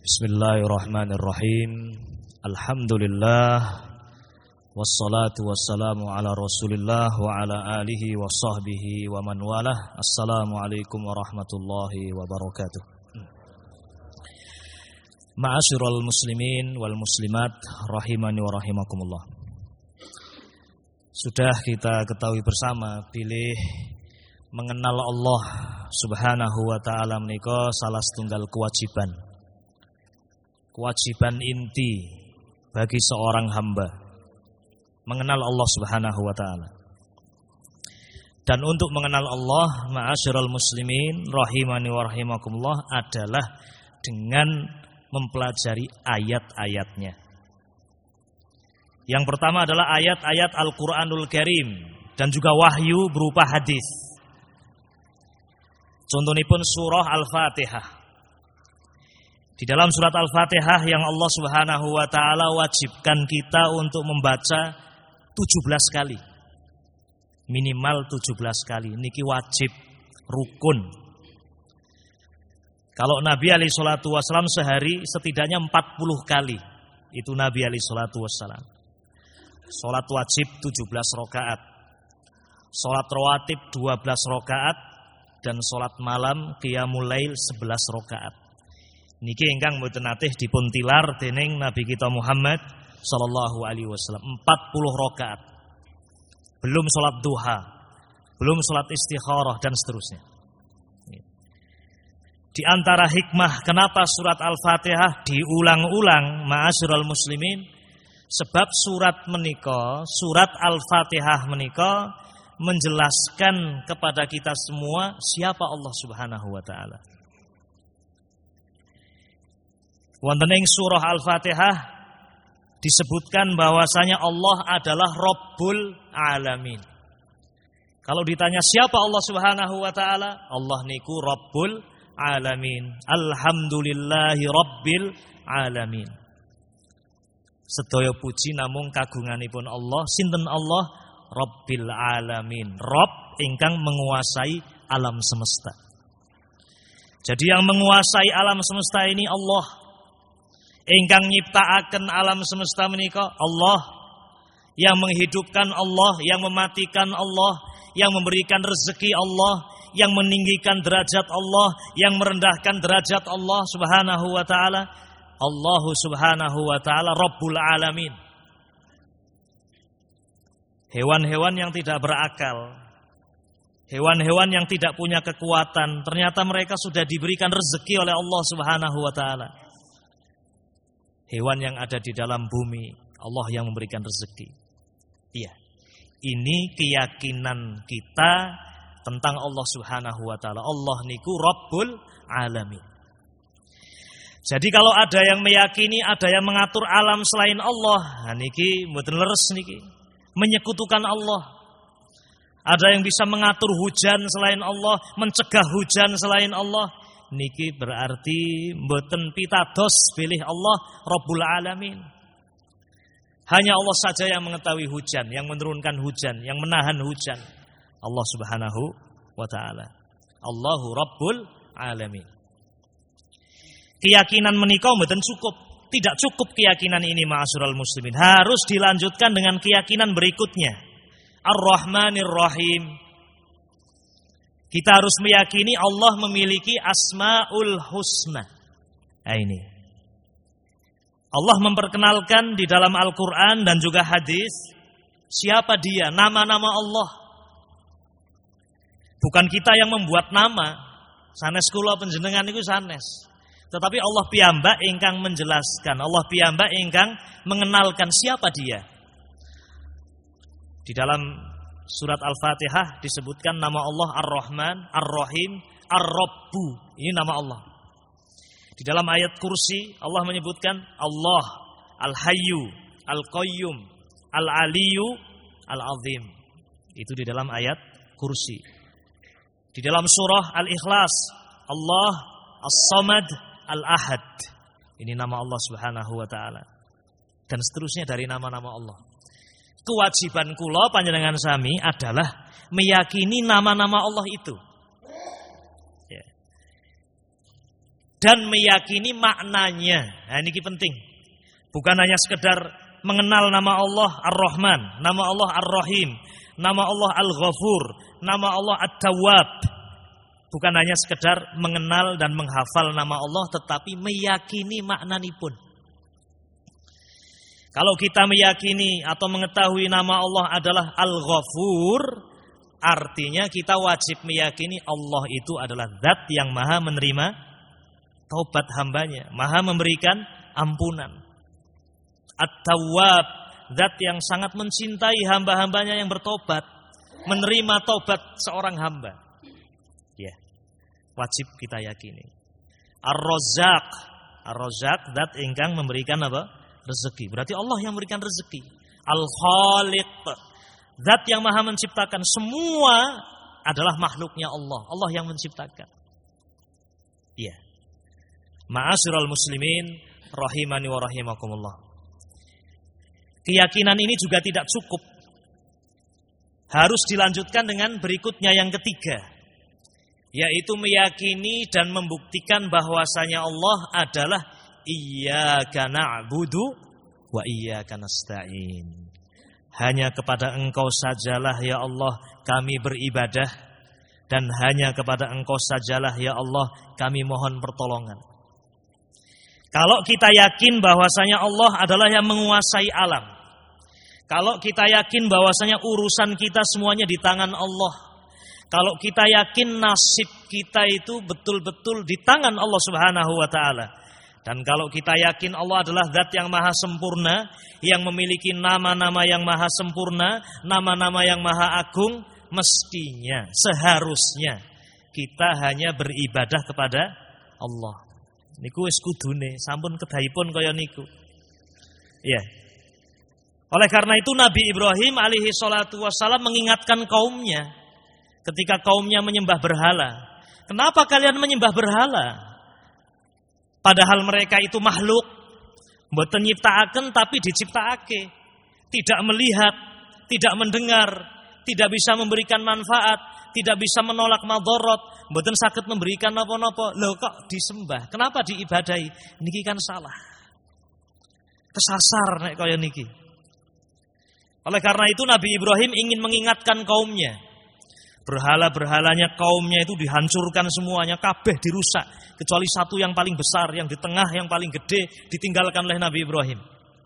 Bismillahirrahmanirrahim. Alhamdulillah. Wassalatu wassalamu ala Rasulillah wa ala alihi wa sahbihi wa man walah. Assalamualaikum warahmatullahi wabarakatuh. Ma'asyiral muslimin wal muslimat rahimani wa rahimakumullah. Sudah kita ketahui bersama pilih mengenal Allah Subhanahu wa taala menika salah setunggal kewajiban inti bagi seorang hamba mengenal Allah Subhanahu wa taala. Dan untuk mengenal Allah, ma'asyiral muslimin rahimani wa rahimakumullah, adalah dengan mempelajari ayat-ayatnya. Yang pertama adalah ayat-ayat Al-Qur'anul Karim dan juga wahyu berupa hadis. Contohipun surah Al-Fatihah. Di dalam surat Al-Fatihah yang Allah Subhanahu wa taala wajibkan kita untuk membaca 17 kali. Minimal 17 kali. Niki wajib, rukun. Kalau Nabi alaihi salatu wasallam sehari setidaknya 40 kali. Itu Nabi alaihi salatu wasallam. Salat wajib 17 rakaat. Salat rawatib 12 rakaat dan salat malam qiyamul lail 11 rakaat. Niki ingkang mboten natih dipun tilar dening Nabi kita Muhammad sallallahu alaihi wasallam 40 rakaat. Belum salat duha, belum salat istikharah dan seterusnya. Di antara hikmah kenapa surat Al-Fatihah diulang-ulang ma'asyiral muslimin, sebab surat Al-Fatihah menika menjelaskan kepada kita semua siapa Allah Subhanahu wa taala. Wonten ing surah Al-Fatihah disebutkan bahwasanya Allah adalah Rabbul Alamin. Kalau ditanya siapa Allah Subhanahu wa taala, Allah niku Rabbul Alamin. Alhamdulillahi Rabbil Alamin. Sedaya puji namung kagunganipun Allah. Sinten Allah? Rabbil Alamin. Rabb ingkang menguasai alam semesta. Jadi yang menguasai alam semesta ini Allah. Ingkang nyiptaaken alam semesta menika Allah, yang menghidupkan Allah, yang mematikan Allah, yang memberikan rezeki Allah, yang meninggikan derajat Allah, yang merendahkan derajat Allah Subhanahu wa taala. Allah Subhanahu wa taala Rabbul Alamin. Hewan-hewan yang tidak berakal, hewan-hewan yang tidak punya kekuatan, ternyata mereka sudah diberikan rezeki oleh Allah Subhanahu wa taala. Hewan yang ada di dalam bumi, Allah yang memberikan rezeki. Iya. Ini keyakinan kita tentang Allah Subhanahu wa taala. Allah niku Rabbul Alamin. Jadi kalau ada yang meyakini ada yang mengatur alam selain Allah, niki mboten leres niki. Menyekutukan Allah. Ada yang bisa mengatur hujan selain Allah, mencegah hujan selain Allah. Niki berarti mboten pitados pilih Allah Rabbul Alamin. Hanya Allah saja yang mengetahui hujan, yang menurunkan hujan, yang menahan hujan. Allah Subhanahu wa taala. Allahu Rabbul Alamin. Keyakinan menika mboten cukup. Tidak cukup keyakinan ini ma'asyiral muslimin. Harus dilanjutkan dengan keyakinan berikutnya. Ar-Rahmanir Rahim. Kita harus meyakini Allah memiliki Asmaul Husna. Nah ini. Allah memperkenalkan di dalam Al-Quran dan juga hadis siapa dia, nama-nama Allah. Bukan kita yang membuat nama. Sanes kula panjenengan niku sanes. Tetapi Allah piyambak ingkang menjelaskan, Allah piyambak ingkang mengenalkan siapa dia. Di dalam surat Al-Fatihah disebutkan nama Allah Ar-Rahman, Ar-Rahim, Ar-Rabbu. Ini nama Allah. Di dalam ayat kursi Allah menyebutkan Allah Al-Hayyu, Al-Qayyum, Al-Aliyu, Al-Azim. Itu di dalam ayat kursi. Di dalam surah Al-Ikhlas Allah As-Samad, Al-Ahad. Ini nama Allah Subhanahu wa taala. Dan seterusnya dari nama-nama Allah. Kewajiban kula panjenengan sami adalah meyakini nama-nama Allah itu. dan meyakini maknanya. Nah, ini penting. Bukan hanya sekedar mengenal nama Allah Ar-Rahman, nama Allah Ar-Rahim, nama Allah Al-Ghafur, nama Allah At-Tawwab. Bukan hanya sekedar mengenal dan menghafal nama Allah, tetapi meyakini maknanipun. Kalau kita meyakini atau mengetahui nama Allah adalah Al-Ghafur, artinya kita wajib meyakini Allah itu adalah zat yang maha menerima taubat hambanya, maha memberikan ampunan. At-Tawwab, zat yang sangat mencintai hamba-hambanya yang bertobat, menerima taubat seorang hamba. Ya, wajib kita yakini. Ar-Razzaq, Ar-Razzaq, zat ingkang memberikan apa? Rezeki. Berarti Allah yang memberikan rezeki. Al-Khaliq, zat yang maha menciptakan. Semua adalah makhluknya Allah. Allah yang menciptakan. Iya. Ma'asyiral muslimin rahimani wa rahimakumullah. Keyakinan ini juga tidak cukup. Harus dilanjutkan dengan berikutnya yang ketiga, yaitu meyakini dan membuktikan bahwasanya Allah adalah Iyyaka na'budu wa iyyaka nasta'in. Hanya kepada Engkau sajalah ya Allah kami beribadah, dan hanya kepada Engkau sajalah ya Allah kami mohon pertolongan. Kalau kita yakin bahwasanya Allah adalah yang menguasai alam, kalau kita yakin bahwasanya urusan kita semuanya di tangan Allah, kalau kita yakin nasib kita itu betul-betul di tangan Allah Subhanahu wa taala, dan kalau kita yakin Allah adalah zat yang maha sempurna, yang memiliki nama-nama yang maha sempurna, nama-nama yang maha agung, mestinya, seharusnya kita hanya beribadah kepada Allah. Niku wis kudune, sampun kedahipun kaya niku. Iya. Oleh karena itu Nabi Ibrahim alaihi salatu wassalam mengingatkan kaumnya ketika kaumnya menyembah berhala. Kenapa kalian menyembah berhala? Padahal mereka itu makhluk, mboten nyiptakaken tapi diciptakake. Tidak melihat, tidak mendengar, tidak bisa memberikan manfaat, tidak bisa menolak madharat, mboten saged memberikan napa-napa. Lho kok disembah? Kenapa diibadahi? Niki kan salah. Kesasar nek kaya niki. Oleh karena itu Nabi Ibrahim ingin mengingatkan kaumnya. Berhala-berhalanya kaumnya itu dihancurkan semuanya, kabeh dirusak, kecuali satu yang paling besar, yang di tengah, yang paling gede, ditinggalkan oleh Nabi Ibrahim.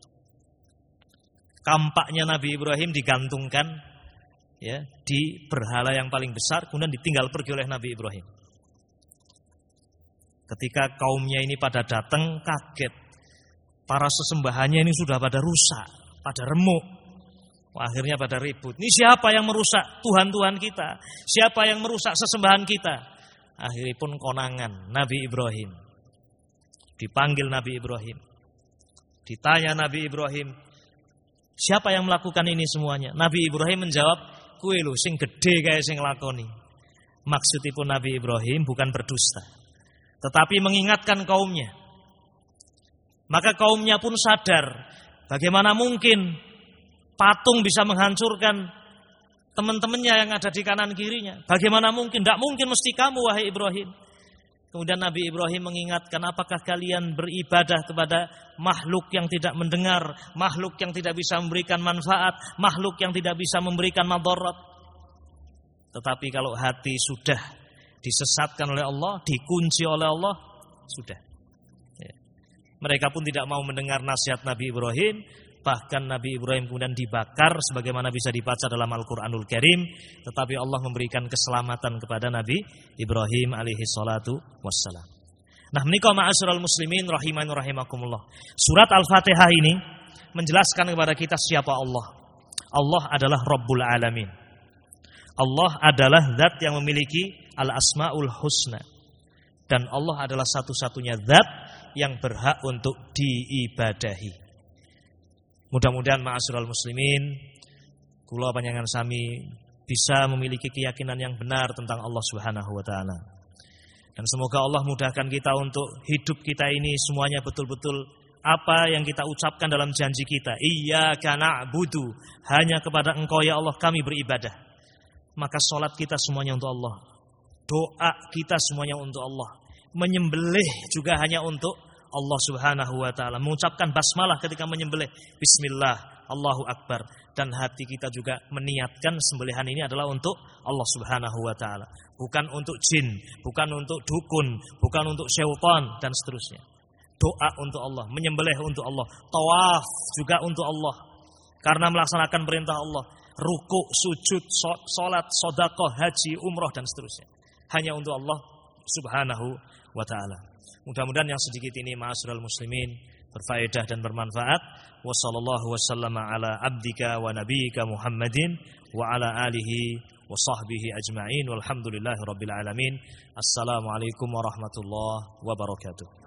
Kampaknya Nabi Ibrahim digantungkan ya di berhala yang paling besar, kemudian ditinggal pergi oleh Nabi Ibrahim. Ketika kaumnya ini pada datang, kaget. Para sesembahannya ini sudah pada rusak, pada remuk. Akhirnya pada ribut. Ini siapa yang merusak Tuhan-Tuhan kita? Siapa yang merusak sesembahan kita? Akhirnya pun konangan Nabi Ibrahim. Dipanggil Nabi Ibrahim. Ditanya Nabi Ibrahim, siapa yang melakukan ini semuanya? Nabi Ibrahim menjawab, kowe lho sing gede kaya sing nglakoni. Maksudipun Nabi Ibrahim bukan berdusta, tetapi mengingatkan kaumnya. Maka kaumnya pun sadar, bagaimana mungkin patung bisa menghancurkan teman-temannya yang ada di kanan kirinya. Bagaimana mungkin? Tidak mungkin, mesti kamu wahai Ibrahim. Kemudian Nabi Ibrahim mengingatkan, apakah kalian beribadah kepada makhluk yang tidak mendengar, makhluk yang tidak bisa memberikan manfaat, makhluk yang tidak bisa memberikan madharat. Tetapi kalau hati sudah disesatkan oleh Allah, dikunci oleh Allah, sudah. Mereka pun tidak mau mendengar nasihat Nabi Ibrahim. Bahkan Nabi Ibrahim kemudian dibakar sebagaimana bisa dibaca dalam Al-Quranul Karim. Tetapi Allah memberikan keselamatan kepada Nabi Ibrahim alaihi salatu wassalam. Nah, menika ma'asyiral muslimin rahimani rahimakumullah. Surat Al-Fatihah ini menjelaskan kepada kita siapa Allah. Allah adalah Rabbul Alamin. Allah adalah zat yang memiliki Al-Asma'ul Husna. Dan Allah adalah satu-satunya zat yang berhak untuk diibadahi. Mudah-mudahan ma'asyiral muslimin, kula panjenengan sami bisa memiliki keyakinan yang benar tentang Allah Subhanahu wa taala. Dan semoga Allah mudahkan kita untuk hidup kita ini semuanya betul-betul apa yang kita ucapkan dalam janji kita. Iyyaka na'budu, hanya kepada Engkau ya Allah kami beribadah. Maka salat kita semuanya untuk Allah. Doa kita semuanya untuk Allah. Menyembelih juga hanya untuk Allah Subhanahu wa taala. Mengucapkan basmalah ketika menyembelih, bismillah, Allahu akbar, dan hati kita juga meniatkan sembelihan ini adalah untuk Allah Subhanahu wa taala, bukan untuk jin, bukan untuk dukun, bukan untuk syaitan dan seterusnya. Doa untuk Allah, menyembelih untuk Allah, tawaf juga untuk Allah karena melaksanakan perintah Allah, ruku, sujud, salat, sedekah, haji, umrah dan seterusnya hanya untuk Allah Subhanahu wa taala. Mudah-mudahan yang sedikit ini ma'asyiral muslimin berfaedah dan bermanfaat. Wassallallahu wasallama ala abdika wa nabiyyika Muhammadin wa ala alihi wa sahbihi ajma'in walhamdulillahi rabbil alamin. Assalamualaikum warahmatullahi wabarakatuh.